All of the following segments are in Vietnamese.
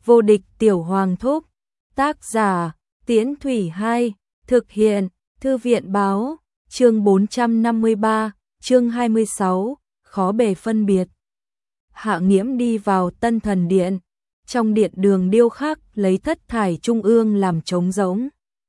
Vô địch tiểu hoàng thúc. Tác giả, Tiễn Thủy 2, thực hiện, Thư viện báo, chương 453, chương 26, khó bề phân biệt. Hạ Nghiễm đi vào Tân Thần Điện, trong điện đường điêu khắc lấy thất thải trung ương làm trống rỗng.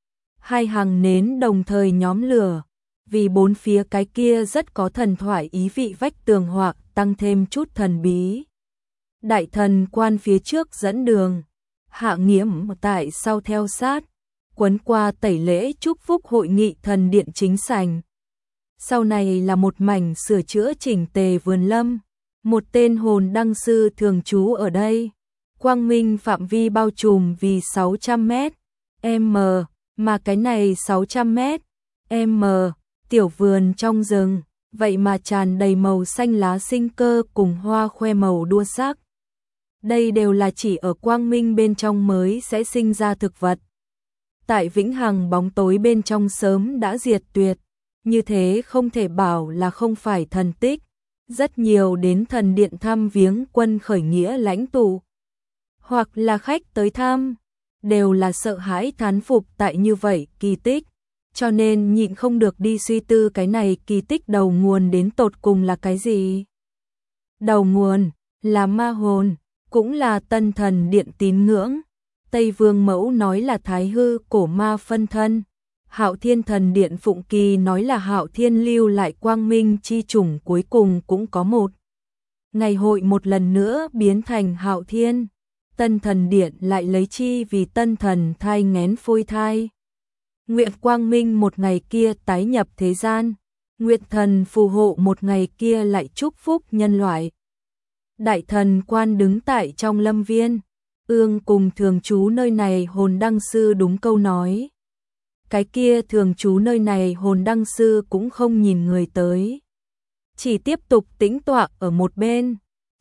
Hai hàng nến đồng thời nhóm lửa, vì bốn phía cái kia rất có thần thoại ý vị vách tường hoặc tăng thêm chút thần bí. Đại thần quan phía trước dẫn đường, Hạ Nghiễm tại sau theo sát, quấn qua tẩy lễ chúc phúc hội nghị thần điện chính sảnh. Sau này là một mảnh sửa chữa chỉnh tề vườn lâm, một tên hồn đăng sư thường trú ở đây. Quang minh phạm vi bao trùm vì 600 mét m, mà cái này 600 mét m, tiểu vườn trong rừng, vậy mà tràn đầy màu xanh lá sinh cơ cùng hoa khoe màu đua sắc. Đây đều là chỉ ở quang minh bên trong mới sẽ sinh ra thực vật. Tại vĩnh hằng bóng tối bên trong sớm đã diệt tuyệt, như thế không thể bảo là không phải thần tích. Rất nhiều đến thần điện thăm viếng quân khởi nghĩa lãnh tụ, hoặc là khách tới thăm, đều là sợ hãi thán phục tại như vậy kỳ tích, cho nên nhịn không được đi suy tư cái này kỳ tích đầu nguồn đến tột cùng là cái gì. Đầu nguồn là ma hồn, cũng là Tân Thần Điện tín ngưỡng. Tây Vương Mẫu nói là Thái Hư cổ ma phân thân, Hạo Thiên Thần Điện Phụng Kỳ nói là Hạo Thiên lưu lại quang minh chi chủng cuối cùng cũng có một ngày hội một lần nữa biến thành Hạo Thiên. Tân Thần Điện lại lấy chi vì tân thần thai nghén phôi thai. Nguyện quang minh một ngày kia tái nhập thế gian, nguyện thần phù hộ một ngày kia lại chúc phúc nhân loại. Đại thần quan đứng tại trong lâm viên, ương cùng thường trú nơi này hồn đăng sư đúng câu nói. Cái kia thường trú nơi này hồn đăng sư cũng không nhìn người tới, chỉ tiếp tục tĩnh tọa ở một bên.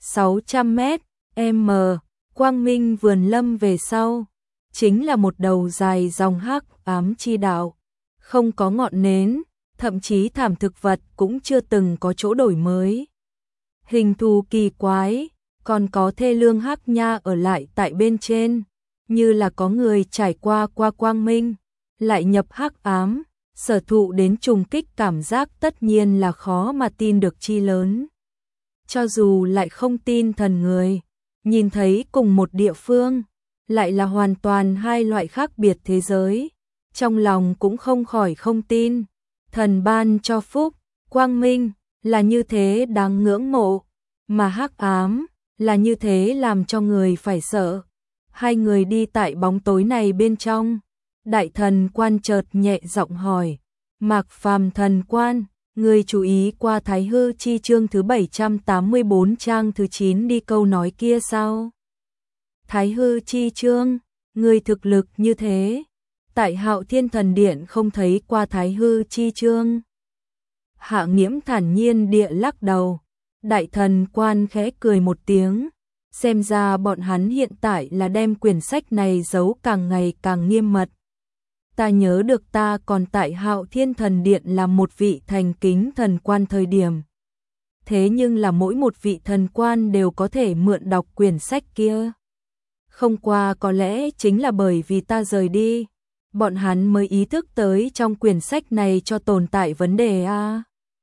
600 mét m, quang minh vườn lâm về sau, chính là một đầu dài dòng hắc ám chi đạo, không có ngọn nến, thậm chí thảm thực vật cũng chưa từng có chỗ đổi mới. Hình thù kỳ quái, còn có thê lương hắc nha ở lại tại bên trên, như là có người trải qua quang minh, lại nhập hắc ám, sở thụ đến trùng kích cảm giác tất nhiên là khó mà tin được chi lớn. Cho dù lại không tin thần người, nhìn thấy cùng một địa phương, lại là hoàn toàn hai loại khác biệt thế giới, trong lòng cũng không khỏi không tin. Thần ban cho phúc, quang minh là như thế đáng ngưỡng mộ, mà hắc ám là như thế làm cho người phải sợ. Hai người đi tại bóng tối này bên trong, đại thần quan chợt nhẹ giọng hỏi, Mạc Phàm thần quan, người chú ý qua Thái Hư chi chương thứ 784 trang thứ 9 đi câu nói kia sao? Thái Hư chi chương, người thực lực như thế, tại Hạo Thiên Thần Điện không thấy qua Thái Hư chi chương. Hạ Nghiễm thản nhiên địa lắc đầu, đại thần quan khẽ cười một tiếng, xem ra bọn hắn hiện tại là đem quyển sách này giấu càng ngày càng nghiêm mật. Ta nhớ được ta còn tại Hạo Thiên Thần Điện là một vị thành kính thần quan thời điểm. Thế nhưng là mỗi một vị thần quan đều có thể mượn đọc quyển sách kia. Không qua có lẽ chính là bởi vì ta rời đi, bọn hắn mới ý thức tới trong quyển sách này cho tồn tại vấn đề a.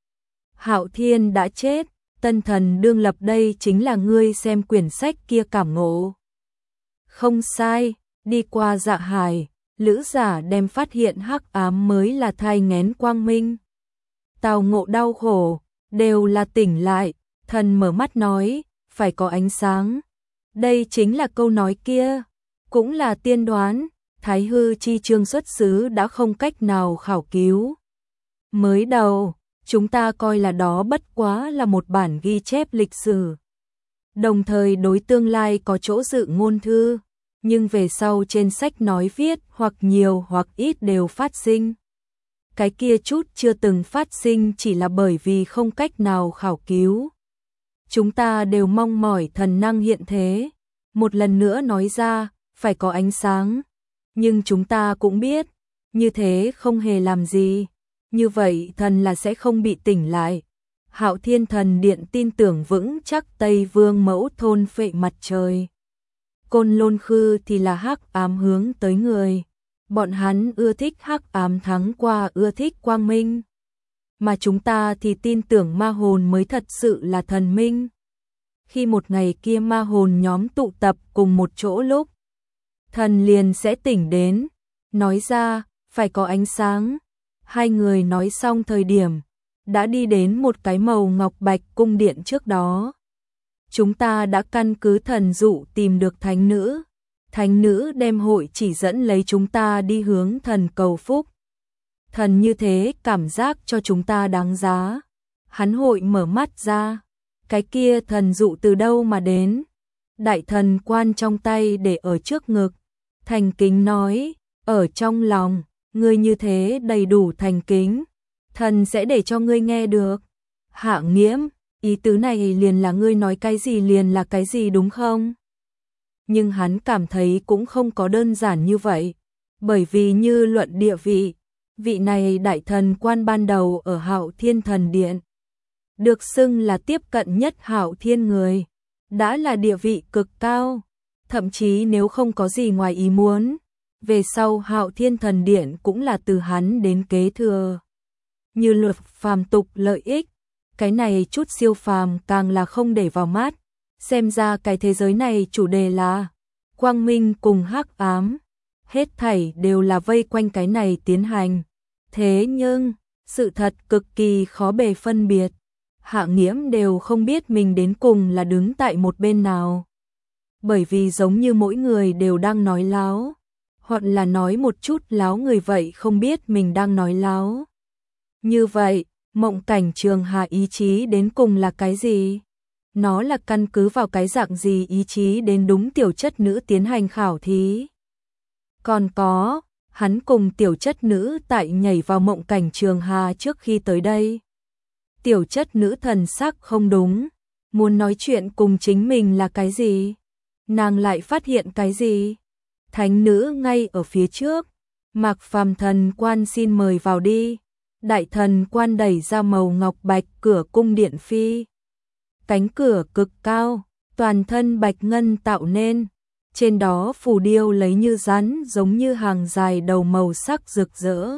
Hạo Thiên đã chết, tân thần đương lập đây chính là ngươi xem quyển sách kia cảm ngộ. Không sai, đi qua Dạ Hải, lữ giả đem phát hiện hắc ám mới là thai nghén quang minh. Tào ngộ đau khổ, đều là tỉnh lại, thần mở mắt nói, phải có ánh sáng. Đây chính là câu nói kia, cũng là tiên đoán, Thái Hư chi chương xuất xứ đã không cách nào khảo cứu. Mới đầu, chúng ta coi là đó bất quá là một bản ghi chép lịch sử, đồng thời đối tương lai có chỗ dự ngôn thư, nhưng về sau trên sách nói viết hoặc nhiều hoặc ít đều phát sinh. Cái kia chút chưa từng phát sinh chỉ là bởi vì không cách nào khảo cứu. Chúng ta đều mong mỏi thần năng hiện thế, một lần nữa nói ra, phải có ánh sáng. Nhưng chúng ta cũng biết, như thế không hề làm gì, như vậy thần là sẽ không bị tỉnh lại. Hạo Thiên Thần Điện tin tưởng vững chắc Tây Vương Mẫu thôn phệ mặt trời. Côn Lôn Khư thì là hắc ám hướng tới người. Bọn hắn ưa thích hắc ám thắng qua ưa thích quang minh. Mà chúng ta thì tin tưởng ma hồn mới thật sự là thần minh. Khi một ngày kia ma hồn nhóm tụ tập cùng một chỗ lúc, thần liền sẽ tỉnh đến, nói ra, phải có ánh sáng. Hai người nói xong thời điểm, đã đi đến một cái màu ngọc bạch cung điện trước đó. Chúng ta đã căn cứ thần dụ tìm được thánh nữ. Thánh nữ đem hội chỉ dẫn lấy chúng ta đi hướng thần cầu phúc. Thần như thế cảm giác cho chúng ta đáng giá. Hắn hội mở mắt ra. Cái kia thần dụ từ đâu mà đến? Đại thần quan trong tay để ở trước ngực. Thành kính nói, ở trong lòng, ngươi như thế đầy đủ thành kính. Thần sẽ để cho ngươi nghe được. Hạ Nghiễm, ý tứ này liền là ngươi nói cái gì liền là cái gì đúng không? Nhưng hắn cảm thấy cũng không có đơn giản như vậy. Bởi vì như luận địa vị, vị này đại thần quan ban đầu ở Hạo Thiên Thần Điện, được xưng là tiếp cận nhất Hạo Thiên người, đã là địa vị cực cao. Thậm chí nếu không có gì ngoài ý muốn, về sau Hạo Thiên Thần Điện cũng là từ hắn đến kế thừa. Như luật phàm tục lợi ích, cái này chút siêu phàm càng là không để vào mắt. Xem ra cái thế giới này chủ đề là quang minh cùng hắc ám, hết thảy đều là vây quanh cái này tiến hành. Thế nhưng, sự thật cực kỳ khó bề phân biệt. Hạ Nghiễm đều không biết mình đến cùng là đứng tại một bên nào. Bởi vì giống như mỗi người đều đang nói láo, hoặc là nói một chút láo người vậy không biết mình đang nói láo. Như vậy, Mộng Cảnh Trường Hà ý chí đến cùng là cái gì? Nó là căn cứ vào cái dạng gì ý chí đến đúng tiểu chất nữ tiến hành khảo thí? Còn có, hắn cùng tiểu chất nữ tại nhảy vào Mộng Cảnh Trường Hà trước khi tới đây. Tiểu chất nữ thần sắc không đúng, muốn nói chuyện cùng chính mình là cái gì? Nàng lại phát hiện cái gì? Thánh nữ ngay ở phía trước. Mạc Phàm thần quan xin mời vào đi. Đại thần quan đẩy ra màu ngọc bạch cửa cung điện phi. Cánh cửa cực cao, toàn thân bạch ngân tạo nên. Trên đó phù điêu lấy như rắn giống như hàng dài đầu màu sắc rực rỡ.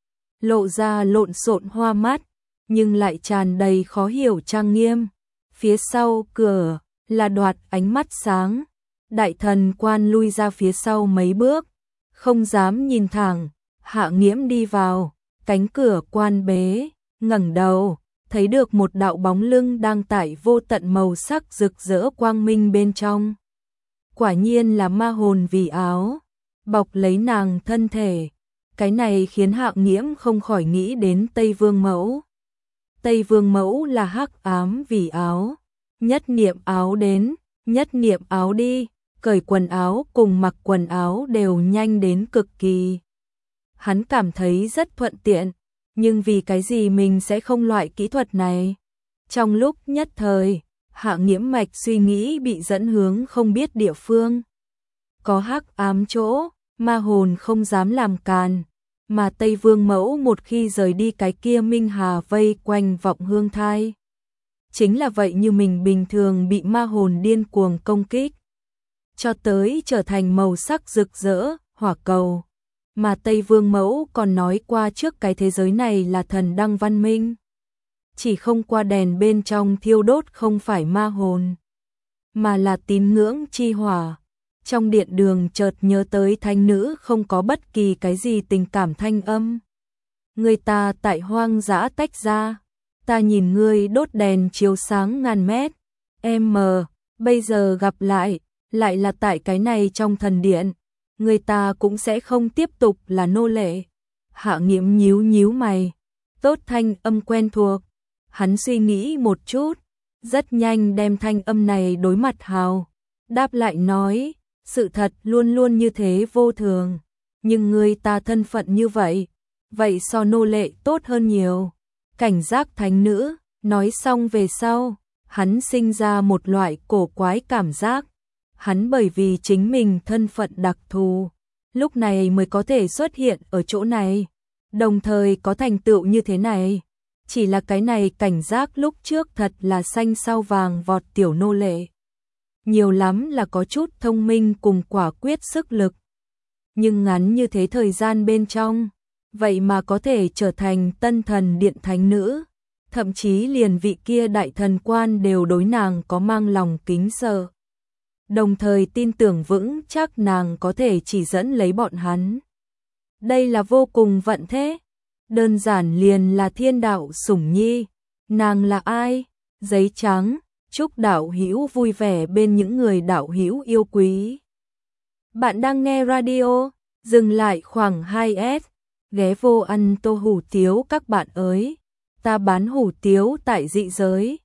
Lộ ra lộn xộn hoa mắt, nhưng lại tràn đầy khó hiểu trang nghiêm. Phía sau cửa là đoạt ánh mắt sáng. Đại thần quan lui ra phía sau mấy bước, không dám nhìn thẳng. Hạ Nghiễm đi vào, cánh cửa quan bế, ngẩng đầu, thấy được một đạo bóng lưng đang tại vô tận màu sắc rực rỡ quang minh bên trong. Quả nhiên là ma hồn vì áo, bọc lấy nàng thân thể. Cái này khiến Hạ Nghiễm không khỏi nghĩ đến Tây Vương Mẫu. Tây Vương Mẫu là hắc ám vì áo, nhất niệm áo đến, nhất niệm áo đi, cởi quần áo cùng mặc quần áo đều nhanh đến cực kỳ. Hắn cảm thấy rất thuận tiện, nhưng vì cái gì mình sẽ không loại kỹ thuật này? Trong lúc nhất thời, Hạ Nghiễm mạch suy nghĩ bị dẫn hướng không biết địa phương. Có hắc ám chỗ, ma hồn không dám làm càn, mà Tây Vương Mẫu một khi rời đi cái kia Minh Hà vây quanh vọng hương thai. Chính là vậy như mình bình thường bị ma hồn điên cuồng công kích, cho tới trở thành màu sắc rực rỡ, hỏa cầu. Mà Tây Vương Mẫu còn nói qua trước cái thế giới này là thần đăng văn minh. Chỉ không qua đèn bên trong thiêu đốt không phải ma hồn, mà là tín ngưỡng chi hỏa. Trong điện đường chợt nhớ tới thánh nữ không có bất kỳ cái gì tình cảm thanh âm. Người ta tại hoang dã tách ra, ta nhìn ngươi đốt đèn chiếu sáng ngàn mét. Bây giờ gặp lại là tại cái này trong thần điện. Người ta cũng sẽ không tiếp tục là nô lệ. Hạ Nghiễm nhíu nhíu mày, tốt thanh âm quen thuộc. Hắn suy nghĩ một chút, rất nhanh đem thanh âm này đối mặt Hào. Đáp lại nói, sự thật luôn luôn như thế vô thường, nhưng người ta thân phận như vậy, vậy so nô lệ tốt hơn nhiều. Cảnh giác thánh nữ, nói xong về sau, hắn sinh ra một loại cổ quái cảm giác. Hắn bởi vì chính mình thân phận đặc thù, lúc này mới có thể xuất hiện ở chỗ này, đồng thời có thành tựu như thế này. Chỉ là cái này cảnh giác lúc trước thật là xanh sao vàng vọt tiểu nô lệ. nhiều lắm là có chút thông minh cùng quả quyết sức lực. Nhưng ngắn như thế thời gian bên trong, vậy mà có thể trở thành tân thần điện thánh nữ, thậm chí liền vị kia đại thần quan đều đối nàng có mang lòng kính sợ. Đồng thời tin tưởng vững chắc nàng có thể chỉ dẫn lấy bọn hắn. Đây là vô cùng vận thế, đơn giản liền là thiên đạo sủng nhi. Nàng là ai? Giấy trắng, chúc đạo hữu vui vẻ bên những người đạo hữu yêu quý. Bạn đang nghe radio, dừng lại khoảng 2S, ghé vô ăn tô hủ tiếu các bạn ơi. Ta bán hủ tiếu tại dị giới,